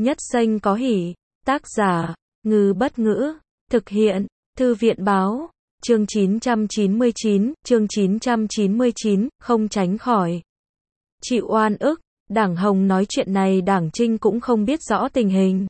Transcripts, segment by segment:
Nhất xanh có hỉ. Tác giả, Ngư Bất Ngữ. Thực hiện, Thư viện Báo. Chương 999, không tránh khỏi. Chịu oan ức, Đảng Hồng nói chuyện này Đảng Trinh cũng không biết rõ tình hình.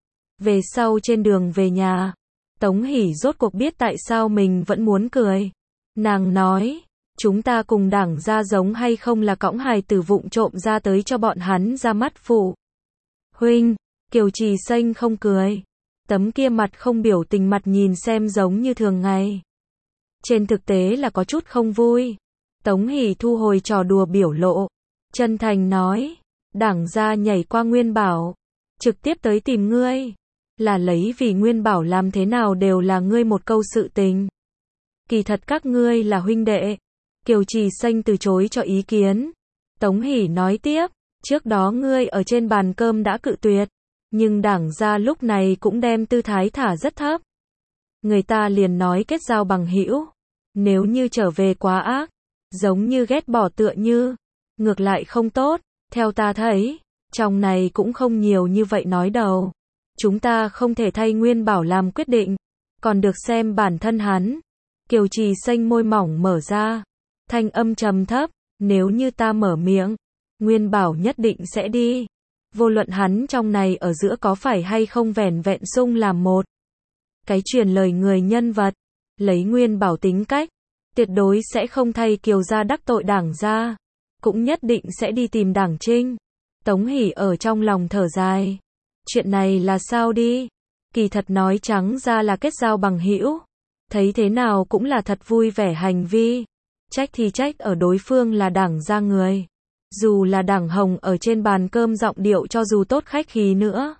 Về sau trên đường về nhà, Tống Hỷ rốt cuộc biết tại sao mình vẫn muốn cười. Nàng nói, chúng ta cùng Đảng gia giống hay không là cõng hài tử vụng trộm ra tới cho bọn hắn ra mắt phụ huynh. Kiều Trì Xanh không cười. Tấm kia mặt không biểu tình mặt nhìn xem giống như thường ngày. Trên thực tế là có chút không vui. Tống Hỷ thu hồi trò đùa biểu lộ. Chân thành nói, Đảng gia nhảy qua Nguyên Bảo. Trực tiếp tới tìm ngươi. Là lấy vì Nguyên Bảo làm thế nào đều là ngươi một câu sự tình. Kỳ thật các ngươi là huynh đệ. Kiều Trì Xanh từ chối cho ý kiến. Tống Hỷ nói tiếp, trước đó ngươi ở trên bàn cơm đã cự tuyệt. Nhưng Đảng gia lúc này cũng đem tư thái thả rất thấp. Người ta liền nói kết giao bằng hữu. Nếu như trở về quá ác, giống như ghét bỏ tựa như, ngược lại không tốt, theo ta thấy, trong này cũng không nhiều như vậy nói đầu. Chúng ta không thể thay Nguyên Bảo làm quyết định, còn được xem bản thân hắn. Kiều Trì Xanh môi mỏng mở ra, thanh âm trầm thấp, nếu như ta mở miệng, Nguyên Bảo nhất định sẽ đi. Vô luận hắn trong này ở giữa có phải hay không vẻn vẹn xung làm một cái truyền lời người nhân vật, lấy Nguyên Bảo tính cách, tuyệt đối sẽ không thay Kiều gia đắc tội Đảng gia, cũng nhất định sẽ đi tìm Đảng Trinh. Tống Hỷ ở trong lòng thở dài. Chuyện này là sao đi? Kỳ thật nói trắng ra là kết giao bằng hữu. Thấy thế nào cũng là thật vui vẻ hành vi. Trách thì trách ở đối phương là Đảng gia người. Dù là Đảng Hồng ở trên bàn cơm giọng điệu cho dù tốt khách khí nữa.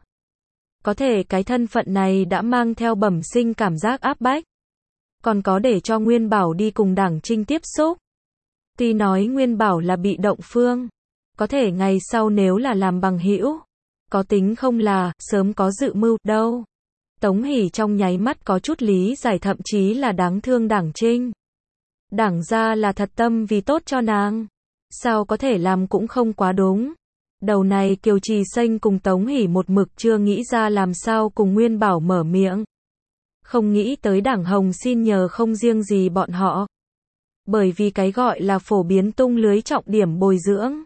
Có thể cái thân phận này đã mang theo bẩm sinh cảm giác áp bách. Còn có để cho Nguyên Bảo đi cùng Đảng Trinh tiếp xúc. Tuy nói Nguyên Bảo là bị động phương. Có thể ngày sau nếu là làm bằng hữu, có tính không là sớm có dự mưu đâu. Tống Hỷ trong nháy mắt có chút lý giải, thậm chí là đáng thương Đảng Trinh. Đảng gia là thật tâm vì tốt cho nàng. Sao có thể làm cũng không quá đúng. Đầu này Kiều Trì Xanh cùng Tống Hỷ một mực chưa nghĩ ra làm sao cùng Nguyên Bảo mở miệng. Không nghĩ tới Đảng Hồng xin nhờ không riêng gì bọn họ. Bởi vì cái gọi là phổ biến tung lưới trọng điểm bồi dưỡng.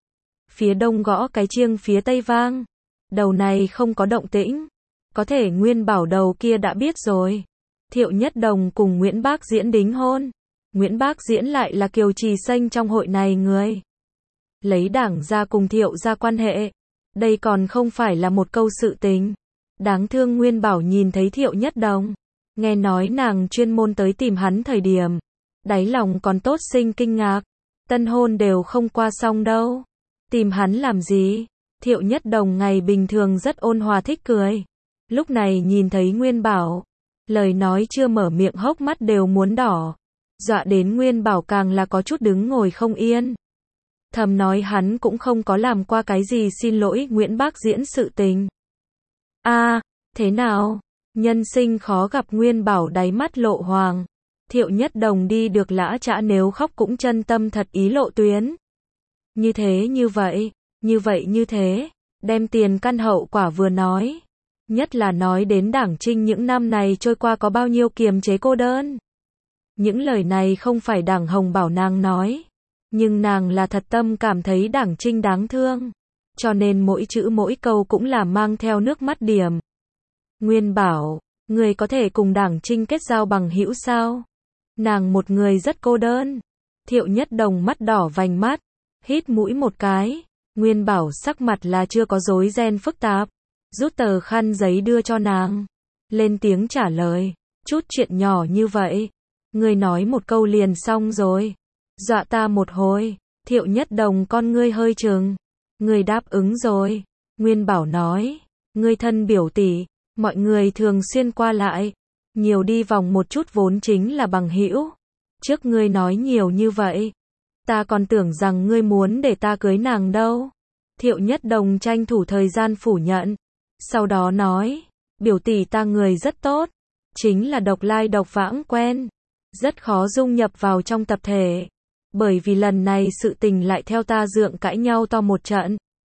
Phía đông gõ cái chiêng phía tây vang. Đầu này không có động tĩnh. Có thể Nguyên Bảo đầu kia đã biết rồi. Thiệu Nhất Đồng cùng Nguyễn Bác Diễn đính hôn. Nguyễn Bác Diễn lại là Kiều Trì Xanh trong hội này người. Lấy Đảng gia cùng Thiệu gia quan hệ. Đây còn không phải là một câu sự tình. Đáng thương Nguyên Bảo nhìn thấy Thiệu Nhất Đồng. Nghe nói nàng chuyên môn tới tìm hắn thời điểm. Đáy lòng còn tốt sinh kinh ngạc. Tân hôn đều không qua xong đâu. Tìm hắn làm gì? Thiệu Nhất Đồng ngày bình thường rất ôn hòa thích cười. Lúc này nhìn thấy Nguyên Bảo. Lời nói chưa mở miệng hốc mắt đều muốn đỏ. Dọa đến Nguyên Bảo càng là có chút đứng ngồi không yên. Thầm nói hắn cũng không có làm qua cái gì xin lỗi Nguyễn Bác Diễn sự tình. Thế nào? Nhân sinh khó gặp. Nguyên Bảo đáy mắt lộ hoàng. Thiệu Nhất Đồng đi được lã chã, nếu khóc cũng chân tâm thật ý lộ tuyến. Như thế, đem tiền căn hậu quả vừa nói. Nhất là nói đến Đảng Trinh những năm này trôi qua có bao nhiêu kiềm chế cô đơn. Những lời này không phải Đảng Hồng bảo nàng nói. Nhưng nàng là thật tâm cảm thấy Đảng Trinh đáng thương. Cho nên mỗi chữ mỗi câu cũng là mang theo nước mắt điểm. Nguyên Bảo, người có thể cùng Đảng Trinh kết giao bằng hữu sao? Nàng một người rất cô đơn. Thiệu Nhất Đồng mắt đỏ vành mắt. Hít mũi một cái. Nguyên Bảo sắc mặt là chưa có rối ren phức tạp. Rút tờ khăn giấy đưa cho nàng. Lên tiếng trả lời. Chút chuyện nhỏ như vậy. Ngươi nói một câu liền xong rồi. Dọa ta một hồi. Thiệu Nhất Đồng con ngươi hơi trừng. Ngươi đáp ứng rồi. Nguyên Bảo nói. Ngươi thân biểu tỷ. Mọi người thường xuyên qua lại. Nhiều đi vòng một chút vốn chính là bằng hữu. Trước ngươi nói nhiều như vậy. Ta còn tưởng rằng ngươi muốn để ta cưới nàng đâu. Thiệu Nhất Đồng tranh thủ thời gian phủ nhận. Sau đó nói. Biểu tỷ ta người rất tốt. Chính là độc lai độc vãng quen. Rất khó dung nhập vào trong tập thể. Bởi vì lần này sự tình lại theo ta dượng cãi nhau to một trận.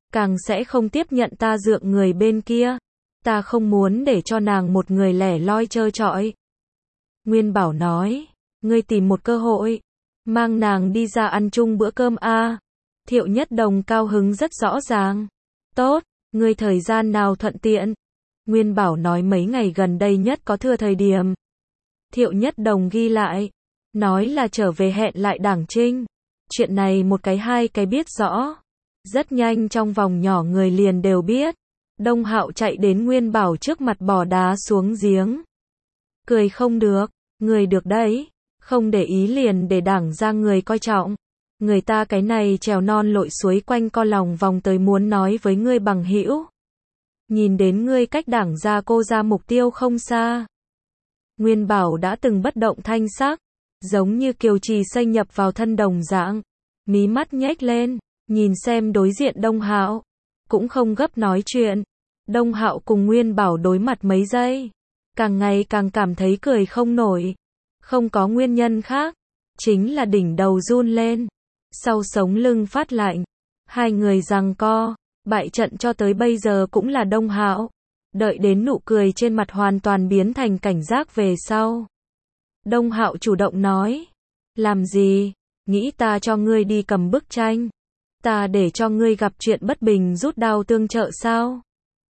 càng sẽ không tiếp nhận ta dượng người bên kia. Ta không muốn để cho nàng một người lẻ loi trơ trọi. Nguyên Bảo nói, ngươi tìm một cơ hội, mang nàng đi ra ăn chung bữa cơm a. Thiệu Nhất Đồng cao hứng rất rõ ràng. Tốt, ngươi thời gian nào thuận tiện? Nguyên Bảo nói mấy ngày gần đây nhất có thừa thời điểm. Thiệu Nhất Đồng ghi lại, nói là trở về hẹn lại Đảng Trinh. Chuyện này một cái hai cái biết rõ. Rất nhanh trong vòng nhỏ người liền đều biết. Đông Hạo chạy đến Nguyên Bảo trước mặt bỏ đá xuống giếng. Cười không được, người được đấy, không để ý liền để Đảng ra người coi trọng. Người ta cái này trèo non lội suối quanh co lòng vòng tới muốn nói với ngươi bằng hữu. Nhìn đến ngươi cách Đảng ra cô ra mục tiêu không xa. Nguyên Bảo đã từng bất động thanh sắc, giống như kiều trì xây nhập vào thân đồng dạng, mí mắt nhếch lên, nhìn xem đối diện Đông Hạo, cũng không gấp nói chuyện. Đông Hạo cùng Nguyên Bảo đối mặt mấy giây, càng ngày càng cảm thấy cười không nổi, không có nguyên nhân khác, chính là đỉnh đầu run lên, sau sống lưng phát lạnh, hai người giằng co, bại trận cho tới bây giờ cũng là Đông Hạo. Đợi đến nụ cười trên mặt hoàn toàn biến thành cảnh giác về sau. Đông Hạo chủ động nói, làm gì, nghĩ ta cho ngươi đi cầm bức tranh, ta để cho ngươi gặp chuyện bất bình rút đao tương trợ sao?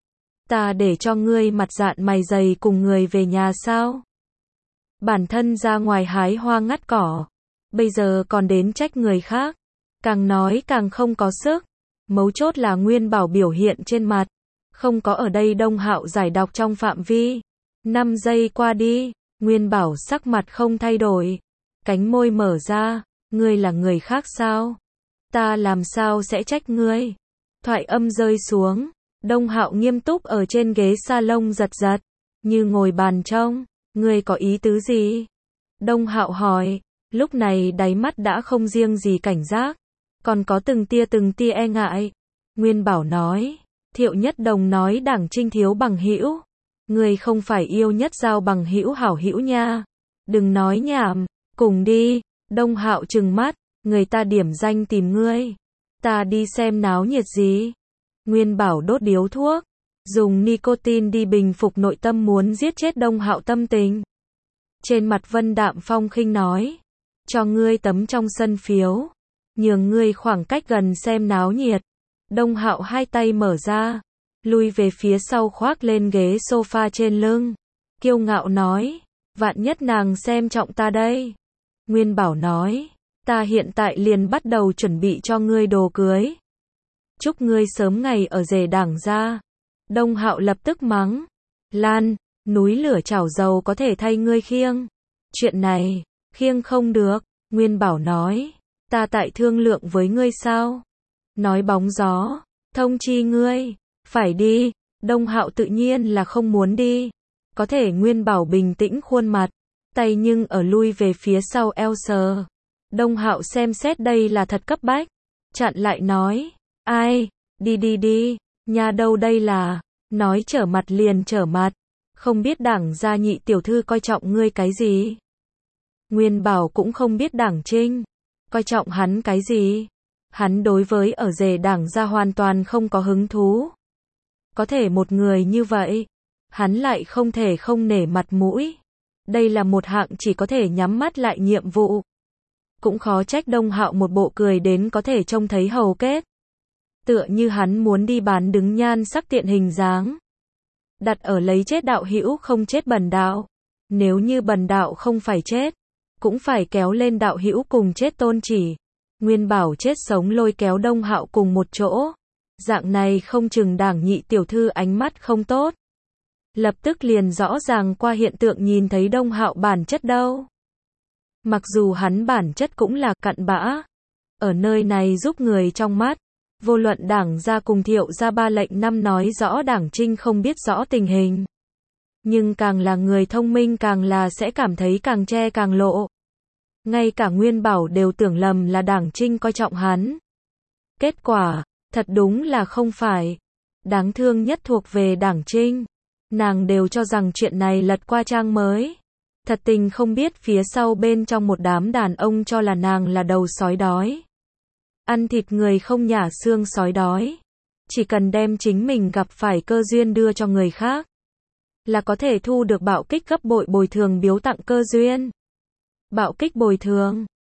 Ta để cho ngươi mặt dạn mày dày cùng người về nhà sao? Bản thân ra ngoài hái hoa ngắt cỏ, bây giờ còn đến trách người khác, càng nói càng không có sức. Mấu chốt là Nguyên Bảo biểu hiện trên mặt, không có ở đây. Đông Hạo giải đọc trong phạm vi. 5 giây qua đi, Nguyên Bảo sắc mặt không thay đổi, cánh môi mở ra, ngươi là người khác sao? Ta làm sao sẽ trách ngươi? Thoại âm rơi xuống, Đông Hạo nghiêm túc ở trên ghế salon giật giật, như ngồi bàn trông, ngươi có ý tứ gì? Đông Hạo hỏi, lúc này đáy mắt đã không riêng gì cảnh giác, còn có từng tia e ngại. Nguyên Bảo nói, Thiệu Nhất Đồng nói Đảng Trinh thiếu bằng hữu, ngươi không phải yêu nhất giao bằng hữu hảo hữu nha. Đừng nói nhảm, cùng đi. Đông Hạo trừng mắt, người ta điểm danh tìm ngươi, ta đi xem náo nhiệt gì. Nguyên Bảo đốt điếu thuốc, dùng nicotine đi bình phục nội tâm muốn giết chết Đông Hạo tâm tình. Trên mặt Vân đạm phong khinh nói, cho ngươi tấm trong sân phiếu, nhường ngươi khoảng cách gần xem náo nhiệt. Đông Hạo hai tay mở ra, lui về phía sau khoác lên ghế sofa trên lưng, kiêu ngạo nói, vạn nhất nàng xem trọng ta đây. Nguyên Bảo nói, ta hiện tại liền bắt đầu chuẩn bị cho ngươi đồ cưới. Chúc ngươi sớm ngày ở rể Đảng ra. Đông Hạo lập tức mắng, Lan, núi lửa chảo dầu có thể thay ngươi khiêng. Chuyện này, khiêng không được. Nguyên Bảo nói, ta tại thương lượng với ngươi sao? Nói bóng gió, thông chi ngươi, phải đi. Đông Hạo tự nhiên là không muốn đi. Có thể Nguyên Bảo bình tĩnh khuôn mặt, tay nhưng ở lui về phía sau eo sờ. Đông Hạo xem xét đây là thật cấp bách, chặn lại nói, ai, đi, nhà đâu đây là, nói trở mặt liền trở mặt, không biết Đảng gia nhị tiểu thư coi trọng ngươi cái gì. Nguyên Bảo cũng không biết Đảng Trinh coi trọng hắn cái gì, hắn đối với ở rể Đảng gia hoàn toàn không có hứng thú. Có thể một người như vậy, hắn lại không thể không nể mặt mũi. Đây là một hạng chỉ có thể nhắm mắt lại nhiệm vụ. Cũng khó trách Đông Hạo một bộ cười đến có thể trông thấy hầu kết. Tựa như hắn muốn đi bán đứng nhan sắc tiện hình dáng. Đặt ở lấy chết đạo hữu không chết bần đạo. Nếu như bần đạo không phải chết, cũng phải kéo lên đạo hữu cùng chết tôn chỉ. Nguyên Bảo chết sống lôi kéo Đông Hạo cùng một chỗ. Dạng này không chừng Đảng nhị tiểu thư ánh mắt không tốt. Lập tức liền rõ ràng qua hiện tượng nhìn thấy Đông Hạo bản chất đâu. Mặc dù hắn bản chất cũng là cặn bã, ở nơi này giúp người trong mắt, vô luận Đảng gia cùng Thiệu gia ba lệnh năm nói rõ Đảng Trinh không biết rõ tình hình. Nhưng càng là người thông minh càng là sẽ cảm thấy càng che càng lộ. Ngay cả Nguyên Bảo đều tưởng lầm là Đảng Trinh coi trọng hắn. Kết quả, thật đúng là không phải. Đáng thương nhất thuộc về Đảng Trinh. Nàng đều cho rằng chuyện này lật qua trang mới. Thật tình không biết phía sau bên trong một đám đàn ông cho là nàng là đầu sói đói. Ăn thịt người không nhả xương sói đói. Chỉ cần đem chính mình gặp phải cơ duyên đưa cho người khác, là có thể thu được bạo kích gấp bội bồi thường biếu tặng cơ duyên. Bạo kích bồi thường